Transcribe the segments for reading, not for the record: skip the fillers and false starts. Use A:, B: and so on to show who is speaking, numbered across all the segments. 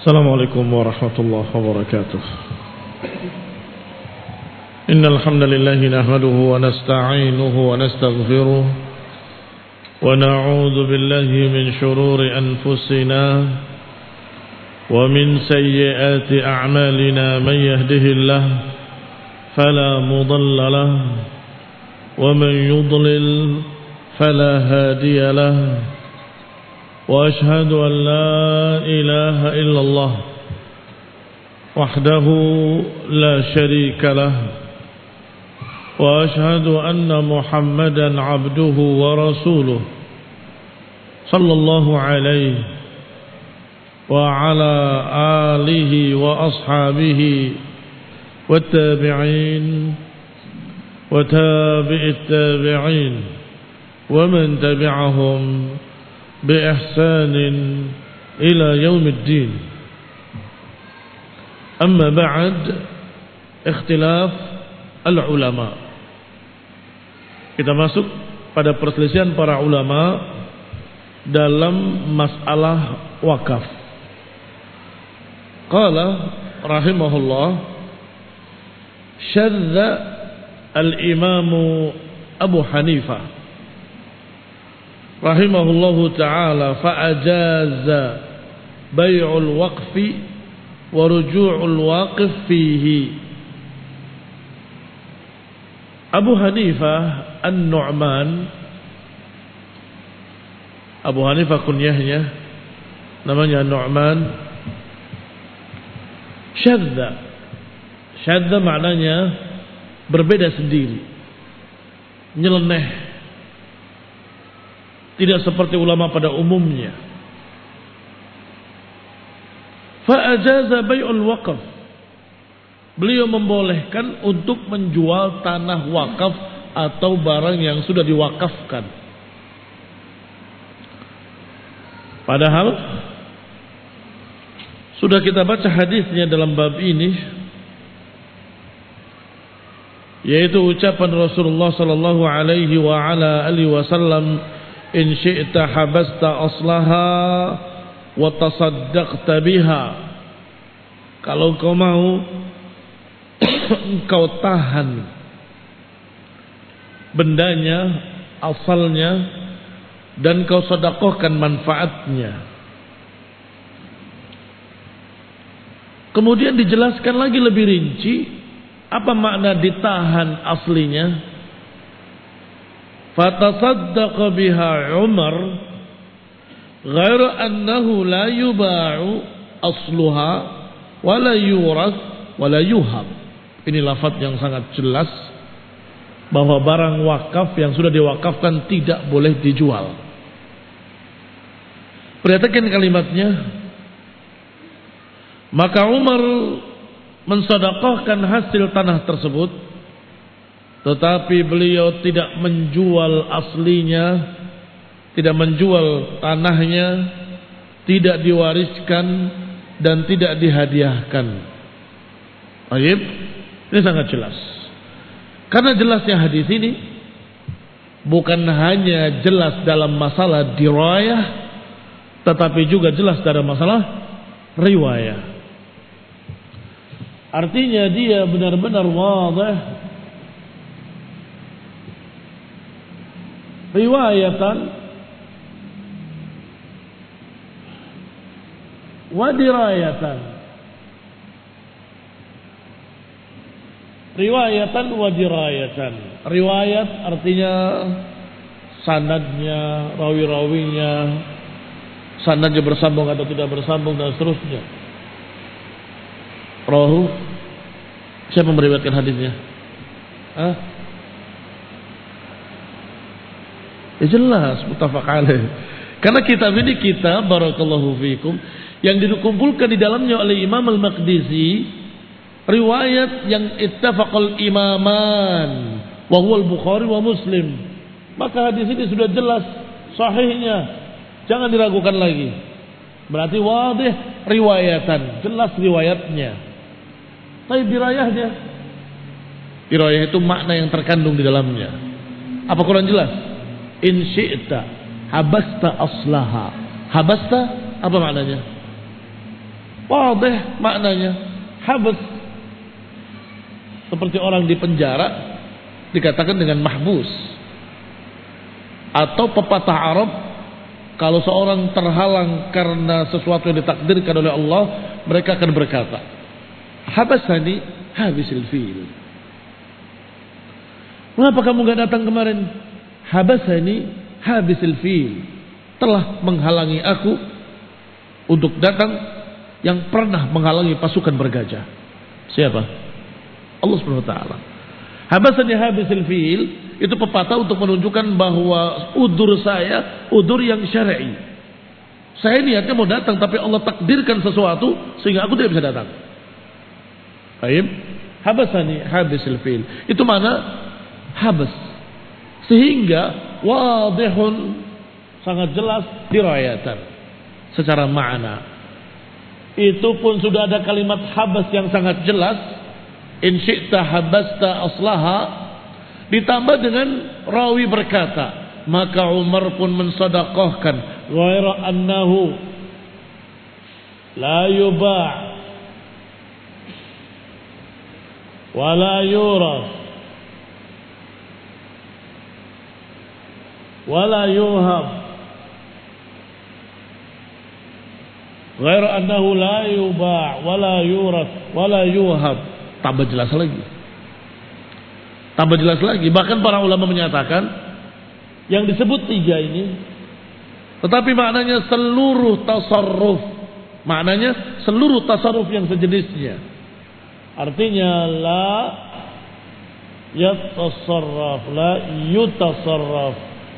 A: السلام عليكم ورحمة الله وبركاته. إن الحمد لله نحمده ونستعينه ونستغفره ونعوذ بالله من شرور أنفسنا ومن سيئات أعمالنا. من يهده الله فلا مضل له ومن يضلل فلا هادي له. وأشهد أن لا إله إلا الله وحده لا شريك له. وأشهد أن محمدا عبده ورسوله صلى الله عليه وعلى آله وأصحابه والتابعين وتابع التابعين ومن تبعهم بإحسان إلى يوم الدين. أما بعد، اختلاف al-ulama. Kita masuk pada perselisihan para ulama dalam masalah wakaf. Qala rahimahullah, syadza al-imam Abu Hanifah rahimahullahu ta'ala fa'ajaza bay'ul waqfi wa ruju'ul waqif fihi. Abu Hanifah An-Nu'man, Abu Hanifah kunyahnya namanya Nu'man. Syadza maknanya berbeda sendiri, nyeleneh, tidak seperti ulama pada umumnya. Fa'ajaza bay'ul waqf, beliau membolehkan untuk menjual tanah wakaf atau barang yang sudah diwakafkan. Padahal sudah kita baca hadisnya dalam bab ini, yaitu ucapan Rasulullah sallallahu alaihi wa ala alihi wasallam, in syi'ta habasta aslaha wa tasaddaqta biha. Kalau kau mau, engkau tahan bendanya, asalnya, dan kau sedekahkan manfaatnya. Kemudian dijelaskan lagi lebih rinci apa makna ditahan aslinya. Fatasaddaqa biha Umar ghaira annahu la yuba'u asluha wa la yuras wa la yuhab. Ini lafaz yang sangat jelas bahwa barang wakaf yang sudah diwakafkan tidak boleh dijual. Perhatikan kalimatnya. Maka Umar mensedekahkan hasil tanah tersebut, tetapi beliau tidak menjual aslinya, tidak menjual tanahnya, tidak diwariskan dan tidak dihadiahkan. Baik, ini sangat jelas. Karena jelasnya hadis ini bukan hanya jelas dalam masalah dirayah, tetapi juga jelas dalam masalah riwayah. Artinya dia benar-benar wadih riwayatan wa dirayatan. Riwayatan wa dirayatan. Riwayat artinya sanadnya, rawi-rawinya, sanadnya bersambung atau tidak bersambung dan seterusnya. Rahu, siapa meriwayatkan hadisnya? Ya jelas, muttafaq alaih. Karena kitab ini kitab barakallahu fikum yang dikumpulkan di dalamnya oleh Imam Al-Maqdisi riwayat yang ittafaqal imaman wa huwa al-Bukhari wa Muslim. Maka hadis ini sudah jelas sahihnya, jangan diragukan lagi. Berarti wadih riwayatan, jelas riwayatnya. Tapi dirayahnya, dirayah itu makna yang terkandung di dalamnya. Apa Quran jelas? In syi'ta habasta aslaha. Habasta apa maknanya? Wadih maknanya. Habas. Seperti orang di penjara dikatakan dengan mahbus. Atau pepatah Arab, kalau seorang terhalang karena sesuatu yang ditakdirkan oleh Allah, mereka akan berkata, habasani habisil fil. Mengapa kamu gak datang kemarin? Habasani habisil fil. Telah menghalangi aku untuk datang yang pernah menghalangi pasukan bergajah. Siapa? Allah Subhanahu wa taala. Habasani habisil fil itu pepatah untuk menunjukkan bahwa udzur saya udzur yang syar'i. Saya niatnya mau datang tapi Allah takdirkan sesuatu sehingga aku tidak bisa datang. Baik. Habasani habisil fil. Itu mana habas. Sehingga wadihun sangat jelas diriwayatkan secara makna. Itu pun sudah ada kalimat habas yang sangat jelas. In syi'ta habasta aslaha, ditambah dengan rawi berkata, maka Umar pun mensedekahkan ghaira annahu la yuba' wa la yuraf wa la yuhab ghaira annahu la yuba' wa la yuraf wa la yuhab. Tambah jelas lagi. Tambah jelas lagi. Bahkan para ulama menyatakan yang disebut tiga ini, tetapi maknanya seluruh tasarruf. Maknanya seluruh tasarruf yang sejenisnya. Artinya la yatasarraf, la yutasarraf.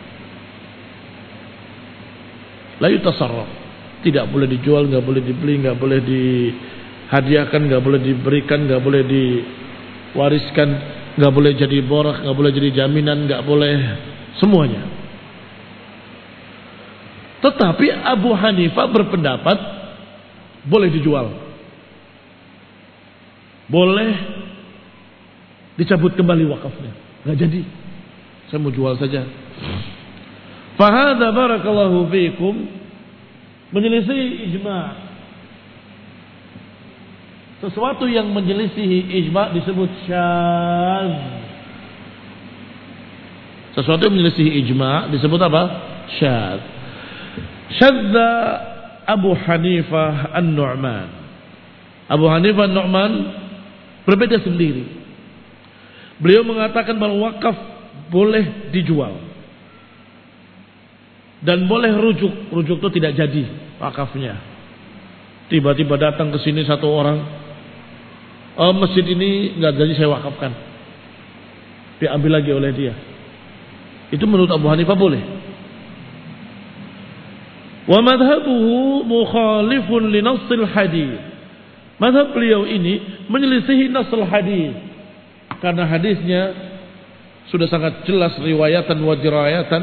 A: La yutasarraf. Tidak boleh dijual, nggak boleh dibeli, nggak boleh dihadiahkan, nggak boleh diberikan, nggak boleh diwariskan, nggak boleh jadi borak, nggak boleh jadi jaminan, nggak boleh semuanya. Tetapi Abu Hanifah berpendapat boleh dijual, boleh dicabut kembali wakafnya, nggak jadi, saya mau jual saja. Fahadha barakallahu fiikum menyelisih ijma'. Sesuatu yang menyelisihi ijma' disebut syadz. Sesuatu yang menyelisihi ijma' disebut apa? Syadz. Syadza Abu Hanifah An-Nu'man. Abu Hanifah An-Nu'man berbeda sendiri. Beliau mengatakan bahwa wakaf boleh dijual dan boleh rujuk. Rujuk itu tidak jadi wakafnya. Tiba-tiba datang ke sini satu orang, masjid ini nggak jadi saya wakafkan, diambil lagi oleh dia. Itu menurut Abu Hanifah boleh. Wa madhabuhu mukhalifun li nassil hadis. Madhab beliau ini menyelisihi nassil hadis karena hadisnya sudah sangat jelas riwayatan wa dirayatan.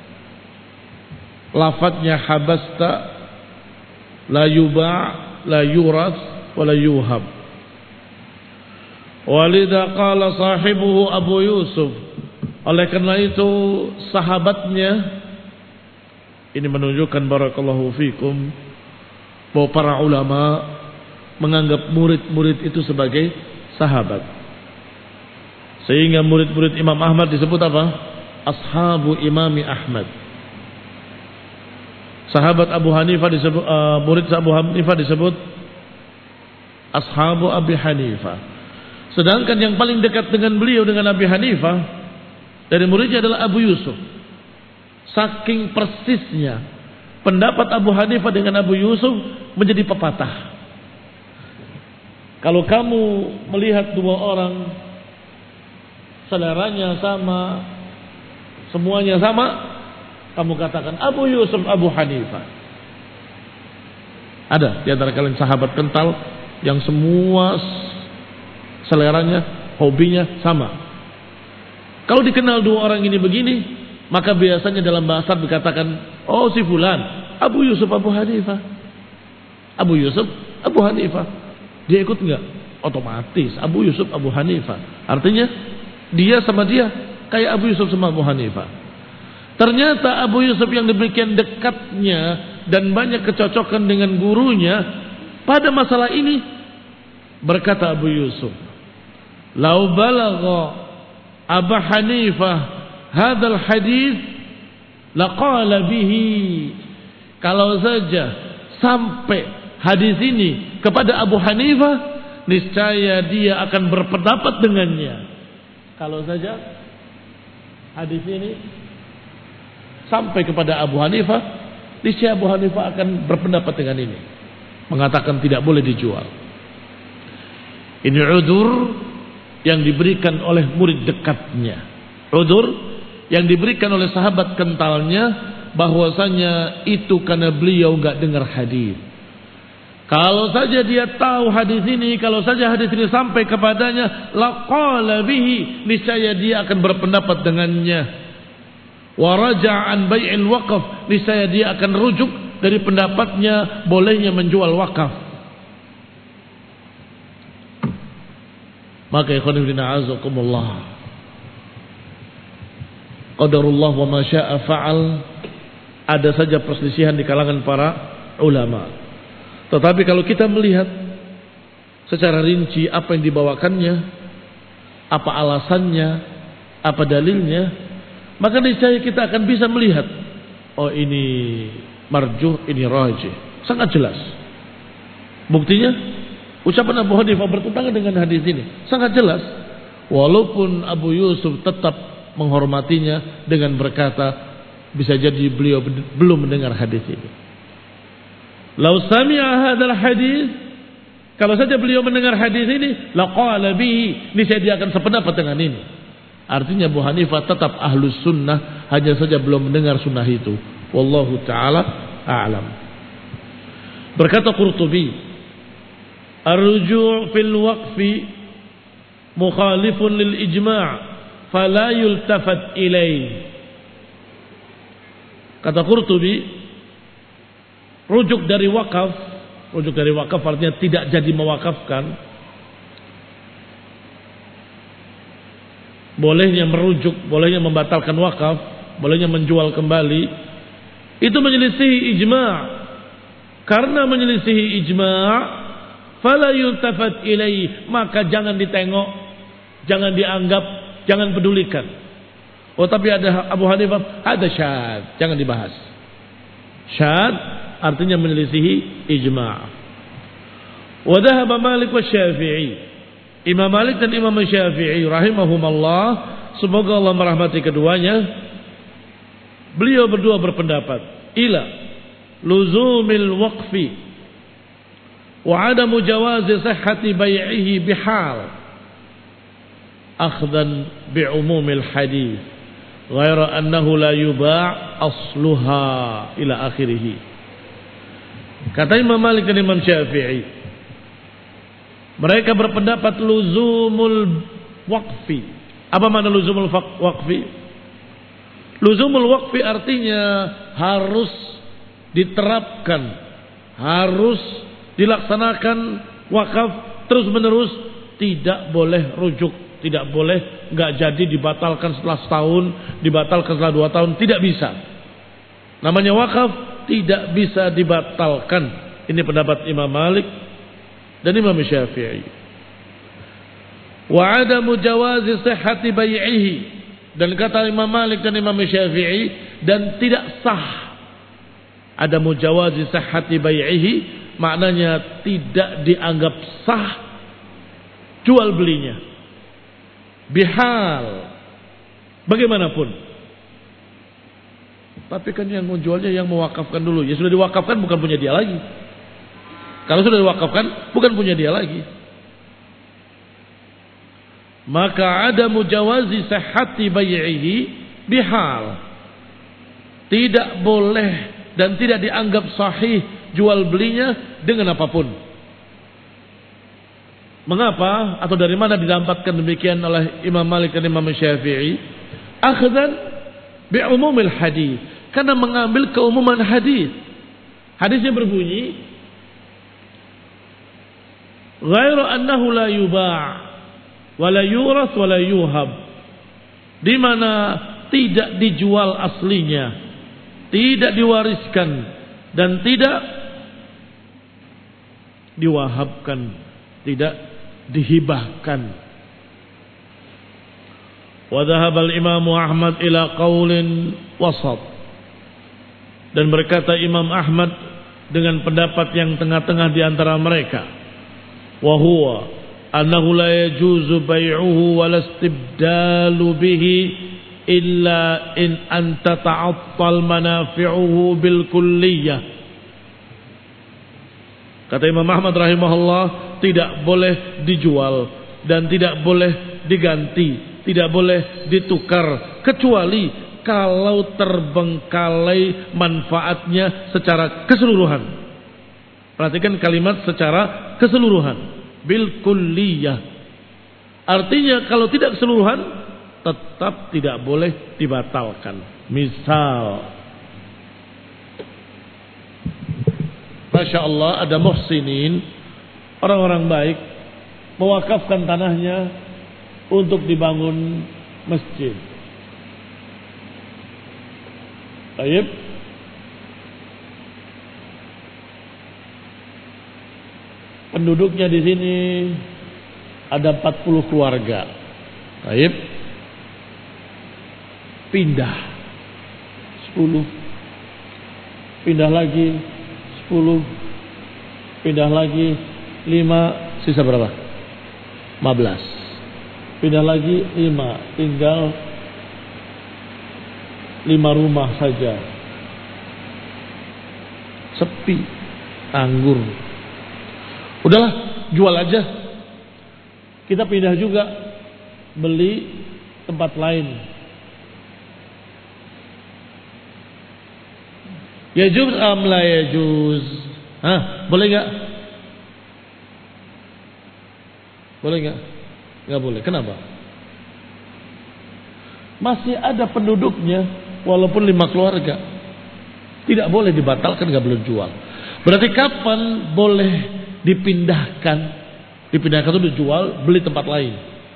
A: Lafadznya habasta la yuba' la yuras wa la yuhab. Walidha qala sahibuhu Abu Yusuf. Oleh karena itu sahabatnya, ini menunjukkan barakallahu fikum bahwa para ulama menganggap murid-murid itu sebagai sahabat. Sehingga murid-murid Imam Ahmad disebut apa? Ashabu Imami Ahmad. Sahabat Abu Hanifah disebut, murid Abu Hanifah disebut Ashabu Abi Hanifah. Sedangkan yang paling dekat dengan beliau, dengan Abi Hanifah, dari muridnya adalah Abu Yusuf. Saking persisnya pendapat Abu Hanifah dengan Abu Yusuf menjadi pepatah. Kalau kamu melihat dua orang seleranya sama, semuanya sama, kamu katakan Abu Yusuf, Abu Hanifah. Ada di antara kalian sahabat kental yang semua seleranya, hobinya sama. Kalau dikenal dua orang ini begini, maka biasanya dalam bahasa dikatakan, oh si fulan, Abu Yusuf, Abu Hanifah. Abu Yusuf, Abu Hanifah. Dia ikut enggak? Otomatis Abu Yusuf, Abu Hanifah. Artinya dia sama dia kayak Abu Yusuf sama Abu Hanifah. Ternyata Abu Yusuf yang demikian dekatnya dan banyak kecocokan dengan gurunya, pada masalah ini berkata Abu Yusuf, "Lau balagha Abu Hanifah hadzal hadis laqala bihi." Kalau saja sampai hadis ini kepada Abu Hanifah, niscaya dia akan berpendapat dengannya. Kalau saja hadis ini sampai kepada Abu Hanifah, niscaya Abu Hanifah akan berpendapat dengan ini, mengatakan tidak boleh dijual. Ini udzur yang diberikan oleh murid dekatnya, udzur yang diberikan oleh sahabat kentalnya, bahwasanya itu karena beliau enggak dengar hadis. Kalau saja dia tahu hadis ini, kalau saja hadis ini sampai kepadanya, laqala bihi, niscaya dia akan berpendapat dengannya. Wa raja'a an bai'il waqf, niscaya dia akan rujuk dari pendapatnya bolehnya menjual wakaf. Maka ikhwan fillah azakumullah, qadarullah wa ma syaa fa'al. Ada saja perselisihan di kalangan para ulama. Tetapi kalau kita melihat secara rinci apa yang dibawakannya, apa alasannya, apa dalilnya, maka niscaya kita akan bisa melihat, oh ini marjuh, ini rajih. Sangat jelas. Buktinya ucapan Abu Hanifah bertentangan dengan hadis ini. Sangat jelas. Walaupun Abu Yusuf tetap menghormatinya dengan berkata, bisa jadi beliau belum mendengar hadis ini. Lau sami'a hadzal hadis, kalau saja beliau mendengar hadis ini, laqala bihi, niscaya dia akan sependapat dengan ini. Artinya Abu Hanifah tetap ahlus sunnah, hanya saja belum mendengar sunnah itu. Wallahu taala a'lam. Berkata Qurtubi, ar-ruju' fil waqfi mukhalifun lil ijma' fala yultafat ilaih. Kata Qurtubi, rujuk dari wakaf artinya tidak jadi mewakafkan. Bolehnya merujuk, bolehnya membatalkan wakaf, bolehnya menjual kembali. Itu menyelisihi ijma'. Karena menyelisihi ijma', fala yultafat ilaih, maka jangan ditengok, jangan dianggap, jangan pedulikan. Oh tapi ada Abu Hanifah, ada syad, jangan dibahas. Syad artinya menyelisihi ijma'. Wa dhahaba Malik wa Syafi'i. Imam Malik dan Imam Syafi'i rahimahumallah, semoga Allah merahmati keduanya, beliau berdua berpendapat ila luzumil waqfi wa adamu jawazi sihhati bai'ihi bihal akhdan bi'umumil hadis ghaira annahu la yuba' asluha ila akhirih. Kata Imam Malik dan Imam Syafi'i, mereka berpendapat luzumul waqfi. Apa makna luzumul waqfi? Luzumul waqfi artinya harus diterapkan, harus dilaksanakan wakaf terus menerus, tidak boleh rujuk. Tidak boleh nggak jadi dibatalkan setelah setahun, dibatalkan setelah 2 tahun, tidak bisa. Namanya wakaf tidak bisa dibatalkan. Ini pendapat Imam Malik dan Imam Syafi'i. Wa adamu jawazi sihhati bai'ihi, dan kata Imam Malik dan Imam Syafi'i, dan tidak sah. Adamu jawazi sihhati bai'ihi maknanya tidak dianggap sah jual belinya. Bihal, bagaimanapun. Tapi kan yang menjualnya yang mewakafkan dulu. Ya sudah diwakafkan, bukan punya dia lagi. Kalau sudah diwakafkan, bukan punya dia lagi. Maka ada mujawazi sihhati bai'ihi bihal. Tidak boleh dan tidak dianggap sahih jual belinya dengan apapun. Mengapa atau dari mana didapatkan demikian oleh Imam Malik dan Imam Syafi'i? Akhdan bi'umumil hadis, karena mengambil keumuman hadis. Hadisnya berbunyi, ghairu annahu la yuba' wa la yuras wa la yuhab, di mana tidak dijual aslinya, tidak diwariskan dan tidak diwahabkan, tidak dihibahkan. Wa dhahaba al-Imam Ahmad ila qaulin wasat. Dan berkata Imam Ahmad dengan pendapat yang tengah-tengah di antara mereka. Wa huwa annahu la yajuzu bai'uhu wa la istibdalu bihi illa in anta ta'attal manafi'uhu bil kulliyah. Kata Imam Ahmad rahimahullah, tidak boleh dijual dan tidak boleh diganti, tidak boleh ditukar kecuali kalau terbengkalai manfaatnya secara keseluruhan. Perhatikan kalimat secara keseluruhan, bil kulliyah. Artinya kalau tidak keseluruhan tetap tidak boleh dibatalkan. Misal, Masya Allah, ada muhsinin, orang-orang baik, mewakafkan tanahnya untuk dibangun masjid. Baik. Penduduknya di sini ada 40 keluarga. Baik. Pindah 10. Pindah lagi 10, pindah lagi 5, sisa berapa? 15. Pindah lagi 5, tinggal 5 rumah saja. Sepi, anggur. Udahlah, jual aja. Kita pindah juga, beli tempat lain. Yajuz am la yajuz? Boleh enggak? Boleh enggak? Enggak boleh. Kenapa? Masih ada penduduknya walaupun 5 keluarga. Tidak boleh dibatalkan, enggak boleh jual. Berarti kapan boleh dipindahkan? Dipindahkan itu dijual, beli tempat lain.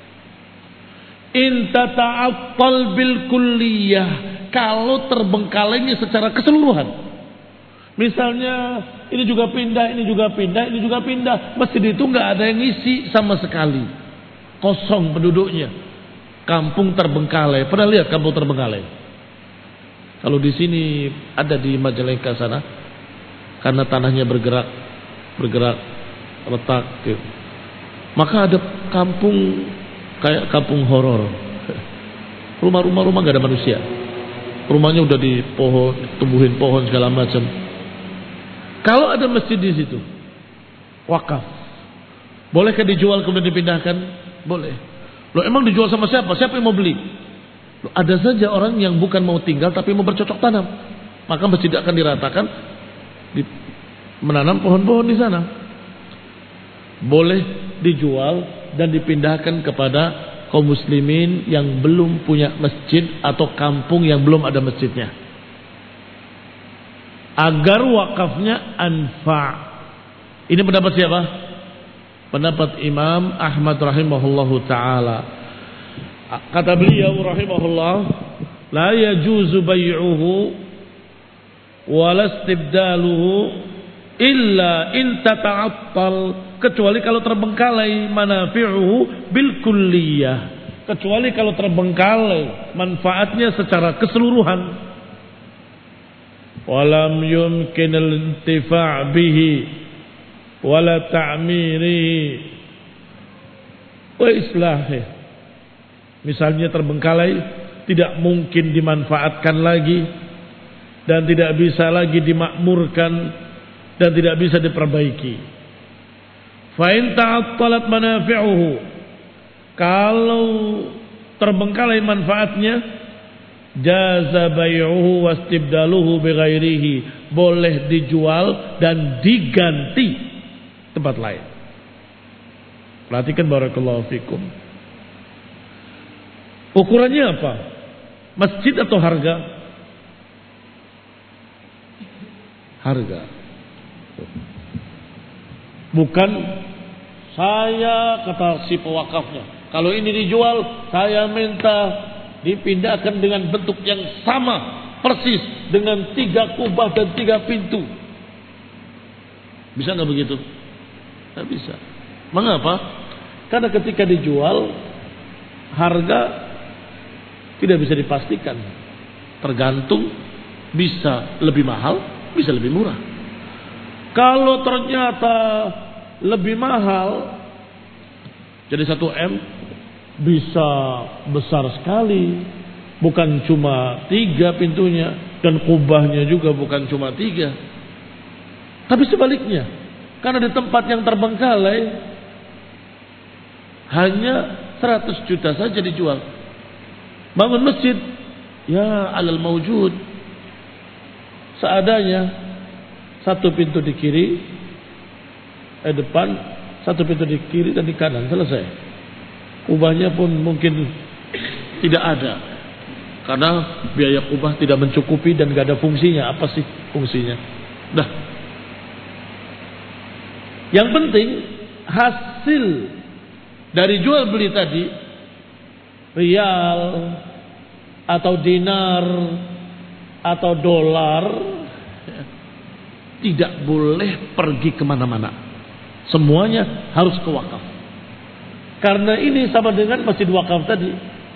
A: In tata'attal bil kulliyah, kalau terbengkalainya secara keseluruhan. Misalnya ini juga pindah, ini juga pindah, ini juga pindah. Masjid itu nggak ada yang ngisi sama sekali, kosong penduduknya. Kampung terbengkalai. Pernah lihat kampung terbengkalai? Kalau di sini ada di Majalengka sana, karena tanahnya bergerak retak. Gitu. Maka ada kampung kayak kampung horor. Rumah-rumah nggak ada manusia. Rumahnya udah di pohon, tumbuhin pohon segala macam. Kalau ada masjid di situ, wakaf, bolehkah dijual kemudian dipindahkan? Boleh. Loh, emang dijual sama siapa? Siapa yang mau beli? Loh, ada saja orang yang bukan mau tinggal tapi mau bercocok tanam. Maka masjid akan diratakan, menanam pohon-pohon di sana. Boleh dijual dan dipindahkan kepada kaum muslimin yang belum punya masjid atau kampung yang belum ada masjidnya. Agar wakafnya anfa'. Ini pendapat siapa? Pendapat Imam Ahmad rahimahullahu ta'ala. Kata beliau rahimahullah, la yajuzu bai'uhu wa la istibdaluhu illa in tata'attal, kecuali kalau terbengkalai manafi'uhu bil kulliyah, kecuali kalau terbengkalai manfaatnya secara keseluruhan. Walam yumkin al-intifa' bihi wala ta'mirihi wa islahi. Misalnya terbengkalai, tidak mungkin dimanfaatkan lagi dan tidak bisa lagi dimakmurkan dan tidak bisa diperbaiki. Fa in ta'attalat manafi'uhu, kalau terbengkalai manfaatnya, jaza bai'uhu wastibdaluhu bighairihi, boleh dijual dan diganti tempat lain. Perhatikan barakallahu fikum. Ukurannya apa? Masjid atau harga? Harga. Bukan saya kata si pewakafnya, kalau ini dijual saya minta dipindahkan dengan bentuk yang sama persis dengan 3 kubah dan 3 pintu. Bisa nggak begitu? Tidak bisa. Mengapa? Karena ketika dijual, harga tidak bisa dipastikan. Tergantung, bisa lebih mahal, bisa lebih murah. Kalau ternyata lebih mahal, jadi 1 M bisa besar sekali. Bukan cuma 3 pintunya, dan kubahnya juga bukan cuma 3. Tapi sebaliknya, karena di tempat yang terbengkalai hanya 100 juta saja dijual. Bangun masjid, ya alal mawjud, seadanya, 1 pintu di kiri, depan, 1 pintu di kiri dan di kanan, selesai. Kubahnya pun mungkin tidak ada, karena biaya kubah tidak mencukupi dan gak ada fungsinya. Apa sih fungsinya? Dah. Yang penting hasil dari jual beli tadi, rial atau dinar atau dolar, tidak boleh pergi kemana-mana. Semuanya harus ke wakaf. Karena ini sama dengan masjid wakaf tadi.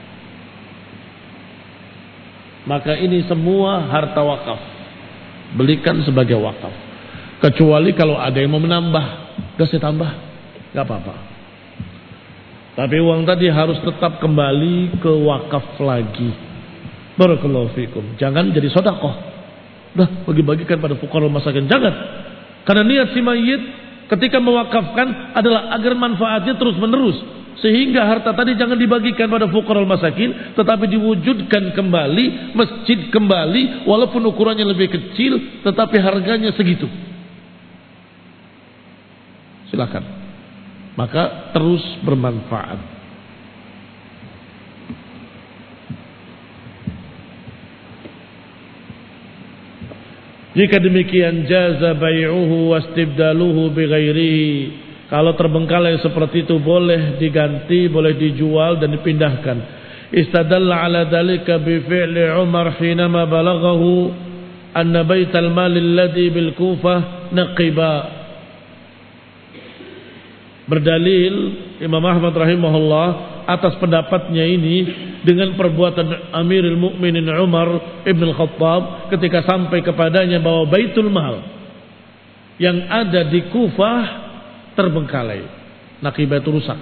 A: Maka ini semua harta wakaf, belikan sebagai wakaf. Kecuali kalau ada yang mau menambah, udah saya tambah, gak apa-apa. Tapi uang tadi harus tetap kembali ke wakaf lagi. Barakallahu fikum. Jangan jadi sedekah. Dah bagi-bagikan pada fuqara masakin. Jangan. Karena niat si mayit ketika mewakafkan adalah agar manfaatnya terus menerus. Sehingga harta tadi jangan dibagikan pada fuqara masakin, tetapi diwujudkan kembali, masjid kembali, walaupun ukurannya lebih kecil, tetapi harganya segitu. Silakan. Maka terus bermanfaat. Jika demikian jaza bai'uhu wastibdaluhu bighairihi. Kalau terbengkalai seperti itu boleh diganti, boleh dijual dan dipindahkan. Istadalla ala dalika bi fi'li Umar hinama balaghahu anna baital mal alladhi bil Kufah naqiba. Berdalil Imam Ahmad rahimahullah atas pendapatnya ini dengan perbuatan Amirul Mukminin Umar ibn al-Khattab ketika sampai kepadanya bahwa Baitul Mal yang ada di Kufah terbengkalai. Nakibah itu rusak.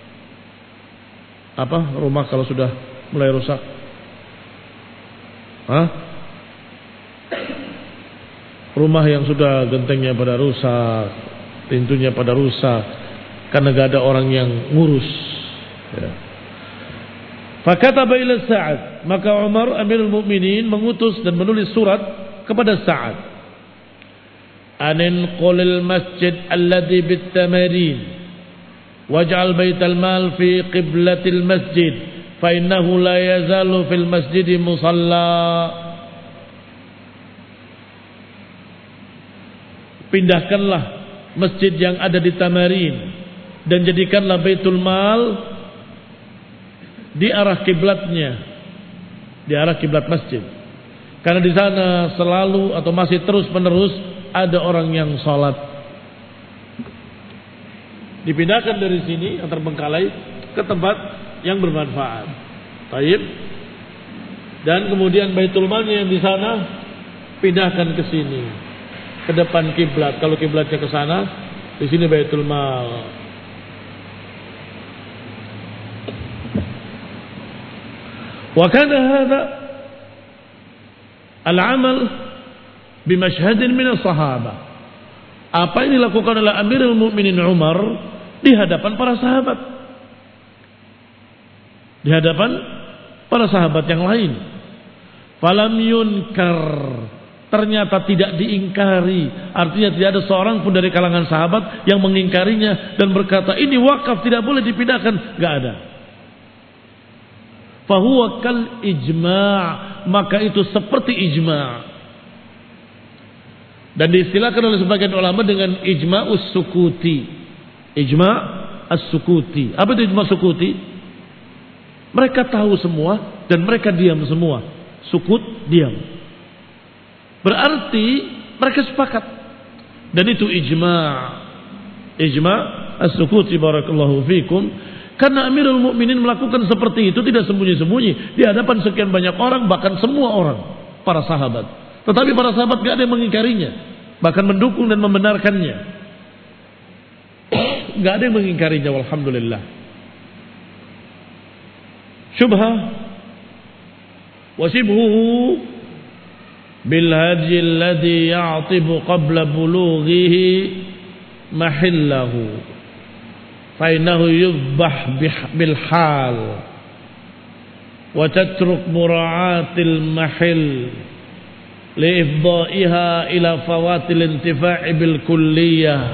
A: Apa rumah kalau sudah mulai rusak? Rumah yang sudah gentengnya pada rusak, pintunya pada rusak, karena gak ada orang yang ngurus. Ya. Fakataba ila Sa'ad, maka Umar Amirul Mukminin mengutus dan menulis surat kepada Sa'ad. Anin qulil masjid alladhi bit-tamarin waj'al baital mal fi qiblatil masjid fa innahu la yazalu fil masjid musalla. Pindahkanlah masjid yang ada di Tamarin dan jadikanlah Baitul Mal di arah kiblatnya, di arah kiblat masjid. Karena di sana selalu atau masih terus menerus ada orang yang sholat. Dipindahkan dari sini yang terbengkalai ke tempat yang bermanfaat. Baik. Dan kemudian Baitul Malnya yang di sana pindahkan ke sini, ke depan kiblat. Kalau kiblatnya ke sana, di sini Baitul Mal. Wa kana hadha al-amal bimashhadin min as-sahabah. Apa yang dilakukan oleh Amirul Mukminin Umar di hadapan para sahabat, di hadapan para sahabat yang lain. Falam yunkar, ternyata tidak diingkari. Artinya tidak ada seorang pun dari kalangan sahabat yang mengingkarinya dan berkata ini wakaf tidak boleh dipindahkan. Gak ada. Fahuwa kal ijma', maka itu seperti ijma'. Dan diistilahkan oleh sebagian ulama dengan ijma'us sukuti. Ijma' as-sukuti. Apa itu ijma' sukuti? Mereka tahu semua dan mereka diam semua. Sukut, diam. Berarti mereka sepakat. Dan itu ijma'. ijma' as-sukuti barakallahu fikum. Karena Amirul Mukminin melakukan seperti itu tidak sembunyi-sembunyi di hadapan sekian banyak orang, bahkan semua orang, para sahabat. Tetapi para sahabat gak ada yang mengingkarinya, bahkan mendukung dan membenarkannya. Gak ada yang mengingkarinya, walhamdulillah. Syubhah wa shibhuhu bil hadi alladhi ya'tibu qabla bulughihi mahillahu fainahu yudbah bil hal wa tatruk mura'atil mahil li ifda'iha ila fawatil intifa'i bil kulliyah.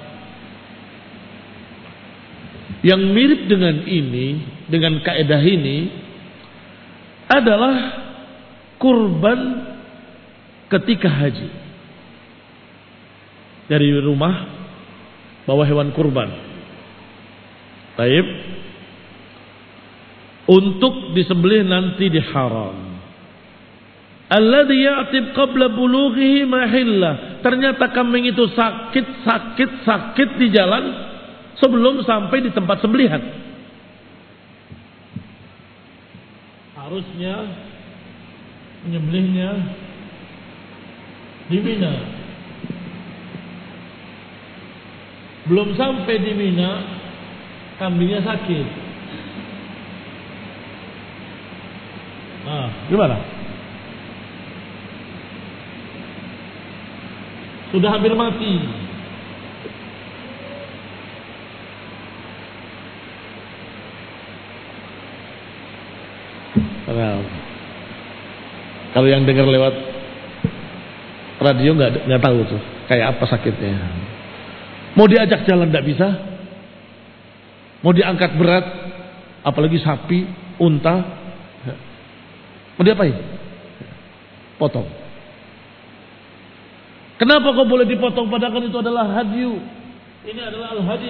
A: Yang mirip dengan ini, dengan kaidah ini adalah kurban ketika haji. Dari rumah bawa hewan kurban. Baik. Untuk disembelih nanti di haram. Alladhi ya'tib qabla bulughihi mahillah. Ternyata kambing itu sakit di jalan sebelum sampai di tempat sembelihan. Harusnya menyembelihnya di Mina. Belum sampai di Mina, kambingnya sakit. Nah, gimana? Sudah hampir mati. Kalau yang dengar lewat radio nggak tahu tuh kayak apa sakitnya. Mau diajak jalan nggak bisa, mau diangkat berat, apalagi sapi, unta, mau diapain? Potong. Kenapa kok boleh dipotong padahal itu adalah hadyu? Ini adalah al-hadi.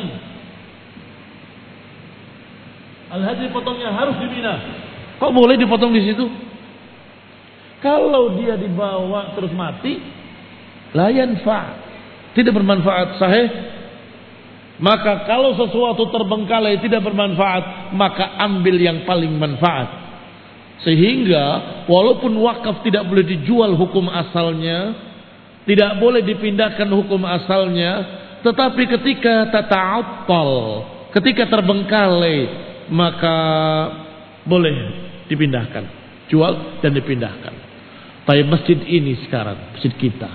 A: Al-hadi potongnya harus di Mina. Kok boleh dipotong di situ? Kalau dia dibawa terus mati, la yanfa', tidak bermanfaat. Sahih. Maka kalau sesuatu terbengkalai tidak bermanfaat, maka ambil yang paling manfaat. Sehingga walaupun wakaf tidak boleh dijual hukum asalnya, tidak boleh dipindahkan hukum asalnya, tetapi ketika tata'attal, ketika terbengkalai, maka boleh dipindahkan, jual dan dipindahkan. Tapi masjid ini sekarang, masjid kita,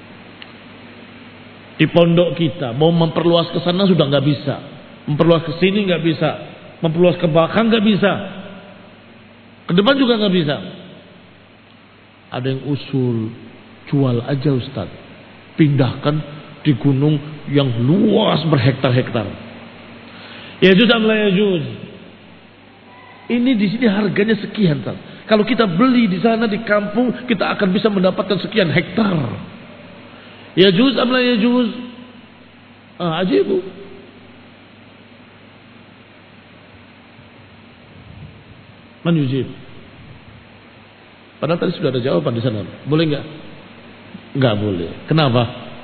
A: di pondok kita, mau memperluas ke sana sudah nggak bisa, memperluas ke sini nggak bisa, memperluas ke belakang nggak bisa, ke depan juga nggak bisa. Ada yang usul, jual aja Ustaz, pindahkan di gunung yang luas berhektar-hektar. Ya juz am la yajuz. Ini di sini harganya sekian, Ustaz. Kalau kita beli di sana di kampung, kita akan bisa mendapatkan sekian hektar. Ya juz am la yajuz. Ajibu. Man yujib. Padahal tadi sudah ada jawaban di sana. Boleh enggak? Enggak boleh. Kenapa?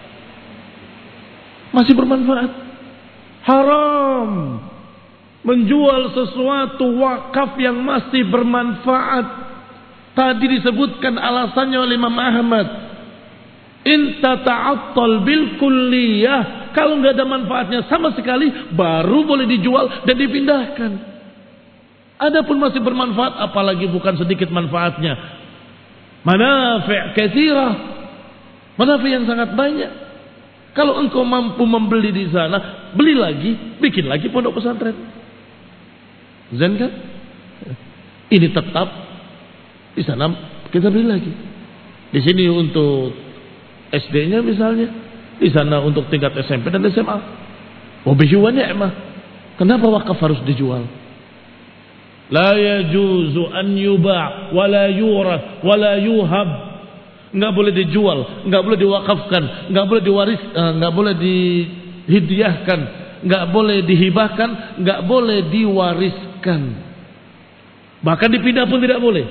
A: Masih bermanfaat. Haram menjual sesuatu wakaf yang masih bermanfaat. Tadi disebutkan alasannya oleh Imam Ahmad. In tata'attal bil kulliyah, kalau enggak ada manfaatnya sama sekali, baru boleh dijual dan dipindahkan. Adapun masih bermanfaat, apalagi bukan sedikit manfaatnya. Manafi' katsirah. Manafi' yang sangat banyak. Kalau engkau mampu membeli di sana, beli lagi, bikin lagi pondok pesantren. Zen kan? Ini tetap di sana kita beli lagi. Di sini untuk SD-nya misalnya, di sana untuk tingkat SMP dan SMA. Wabihi wa ni'mah. Kenapa wakaf harus dijual? La yajuzu an yuba' wa la yurath wa la yuhab. Enggak boleh dijual, enggak boleh diwakafkan, enggak boleh diwaris, enggak boleh dihidiyahkan, enggak boleh dihibahkan, enggak boleh diwariskan. Bahkan dipindah pun tidak boleh.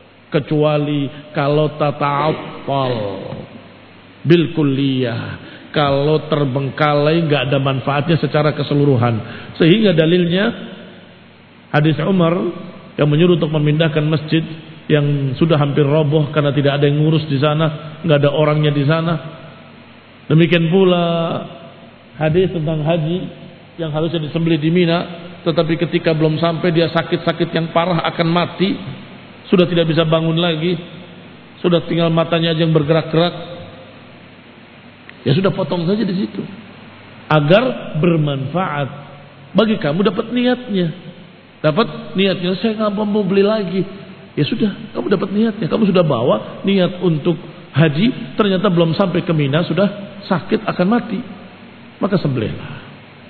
A: Kecuali kalau tata'attal bil kulliyah, kalau terbengkalai nggak ada manfaatnya secara keseluruhan. Sehingga dalilnya hadis Umar yang menyuruh untuk memindahkan masjid yang sudah hampir roboh karena tidak ada yang ngurus di sana, nggak ada orangnya di sana. Demikian pula hadis tentang haji yang harusnya disembelih di Mina, tetapi ketika belum sampai dia sakit-sakit yang parah akan mati, sudah tidak bisa bangun lagi, sudah tinggal matanya aja yang bergerak-gerak. Ya sudah potong saja di situ agar bermanfaat bagi kamu, dapat niatnya. Saya nggak mau beli lagi. Ya sudah, kamu dapat niatnya. Kamu sudah bawa niat untuk haji, ternyata belum sampai ke Mina sudah sakit akan mati, maka sembelihlah.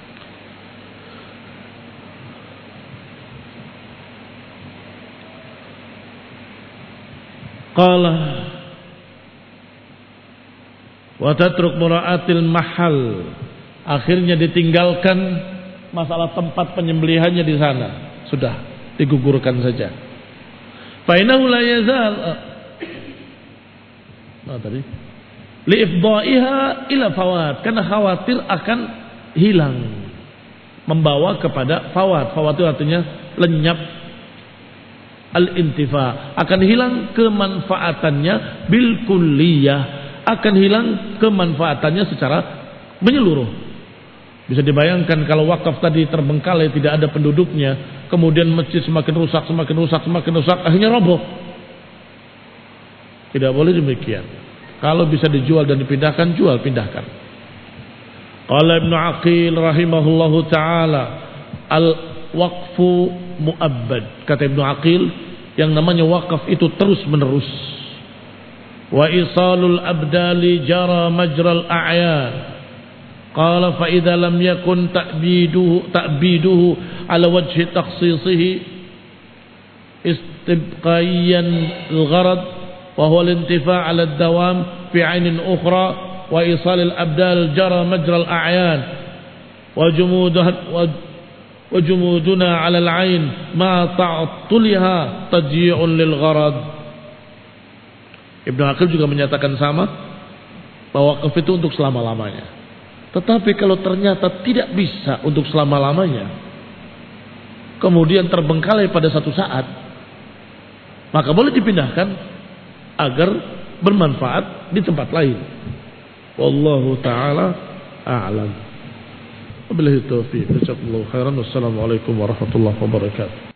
A: Qala wa tatruk mura'atil mahal, akhirnya ditinggalkan masalah tempat penyembelihannya di sana, sudah digugurkan saja. Fa innahu la yazal li ifdha'iha ila fawat, karena khawatir akan hilang, membawa kepada fawat. Fawat itu artinya lenyap, al-intifa, akan hilang kemanfaatannya bil kulliyah, akan hilang kemanfaatannya secara menyeluruh. Bisa dibayangkan kalau wakaf tadi terbengkalai, tidak ada penduduknya, kemudian masjid semakin rusak, akhirnya roboh. Tidak boleh demikian. Kalau bisa dijual dan dipindahkan, jual, pindahkan. Qala Ibnu Aqil rahimahullahu taala, al-waqfu mu'abbad. Kata Ibnu Aqil, yang namanya wakaf itu terus menerus. Wa isalul abdali jara majral a'yan. Qala fa idza lam yakun ta'biduhu ala wajhi takhsisihi istibqaiyan al-gharad wa huwa al-intifa' ala ad-dawam fi 'ainin ukhra wa isal al-abdal jara majral a'yan wa jumuduna 'ala al-'ain ma ta'attuliha tadyi'un lil gharad. Ibnu Aqil juga menyatakan sama, bahwa wakaf itu untuk selama-lamanya. Tetapi kalau ternyata tidak bisa untuk selama-lamanya, kemudian terbengkalai pada satu saat, maka boleh dipindahkan agar bermanfaat di tempat lain. Wallahu ta'ala a'lam. Wabillahi taufiq. Jazakallahu khairan. Wassalamualaikum warahmatullahi wabarakatuh.